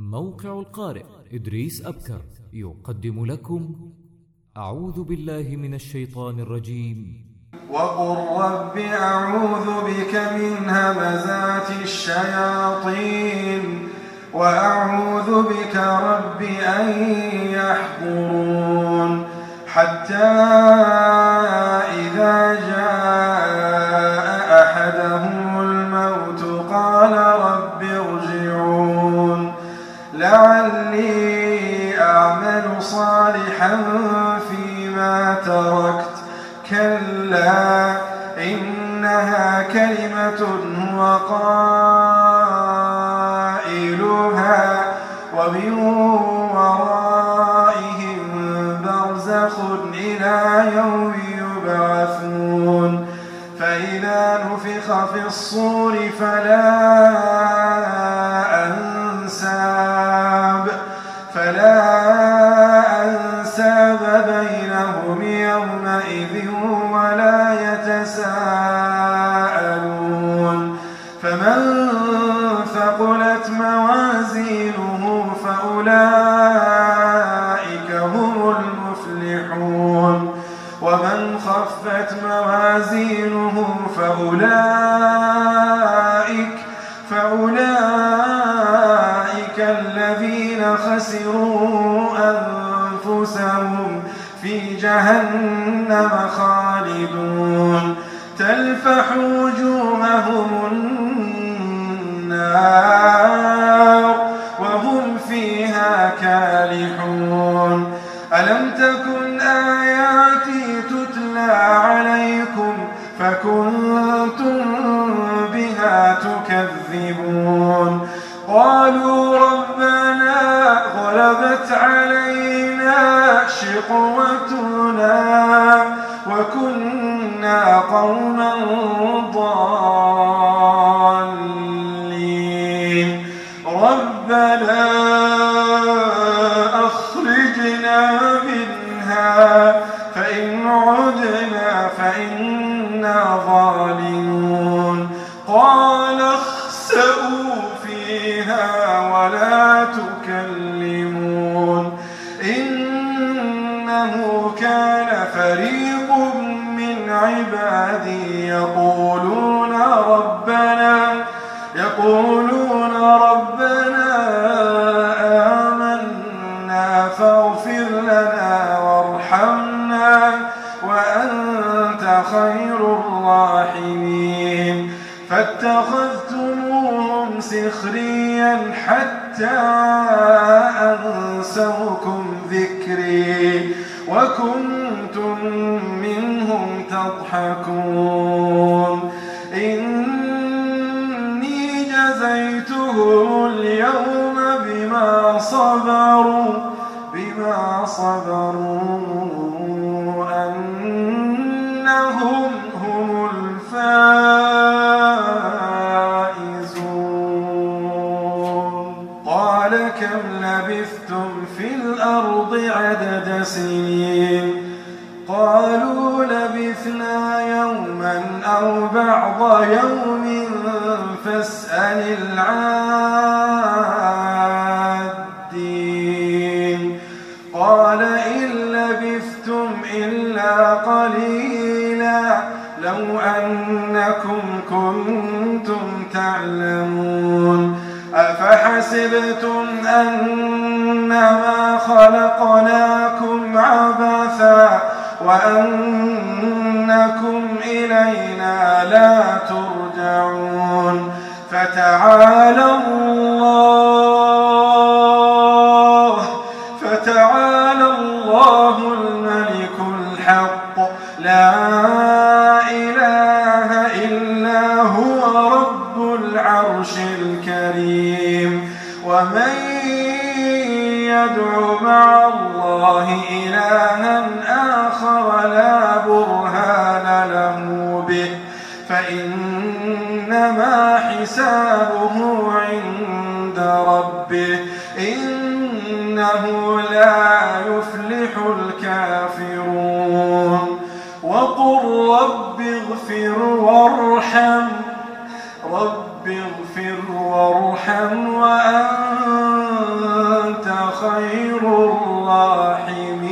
موقع القارئ إدريس أبكر يقدم لكم أعوذ بالله من الشيطان الرجيم. وقل رب أعوذ بك من همزات الشياطين وأعوذ بك رب أن يحضرون حتى إذا جاء أحدهم الموت قال رب ارجعون لعلي أعمل صالحا فيما تركت كلا إنها كلمة هو قائلها ومن ورائهم برزخ إلى يوم يبعثون فإذا نفخ في الصور فلا أنساب بينهم يومئذ ولا يتساءلون فمن ثقلت موازينه فأولئك هم المفلحون ومن خفت موازينه فأولئك الذين خسروا أنفسهم في جهنم خالدون تلفح وجوههم النار وهم فيها كالحون ألم تكن آياتي تتلى عليكم فكنتم بها تكذبون قالوا ربنا غلبت علينا شقوتنا وكنا قوما ضالين ربنا أخرجنا منها فإن عدنا فإنا ظالمون قال اخسئوا فيها ولا تكلمون إنه كان فريق من عبادي يقولون ربنا آمنا فاغفر لنا وارحمنا وأنت خير الراحمين فاتخذتموهم سخريا حتى أنسوكم ذكري وكنتم منهم تضحكون إني جزيتهم اليوم بما صبروا أنهم هم الفائزون قال كم لبثتم في الأرض عدد سنين قالوا لبثنا يوما أو بعض يوم فاسأل العادين قال إن لبثتم إلا قليلا لو أنكم كنتم تعلمون أفحسبتم أنما خلقناكم عبثا وأنكم إلينا لا ترجعون فتعالى الله الملك الحق لا إله إلا هو رب العرش الكريم ومن يدع مع الله إلها آخر لا برهان له به فإنما حسابه عند ربه إنه لا يفلح الكافرون وقل رب اغفر وارحم وأنت خير الراحمين.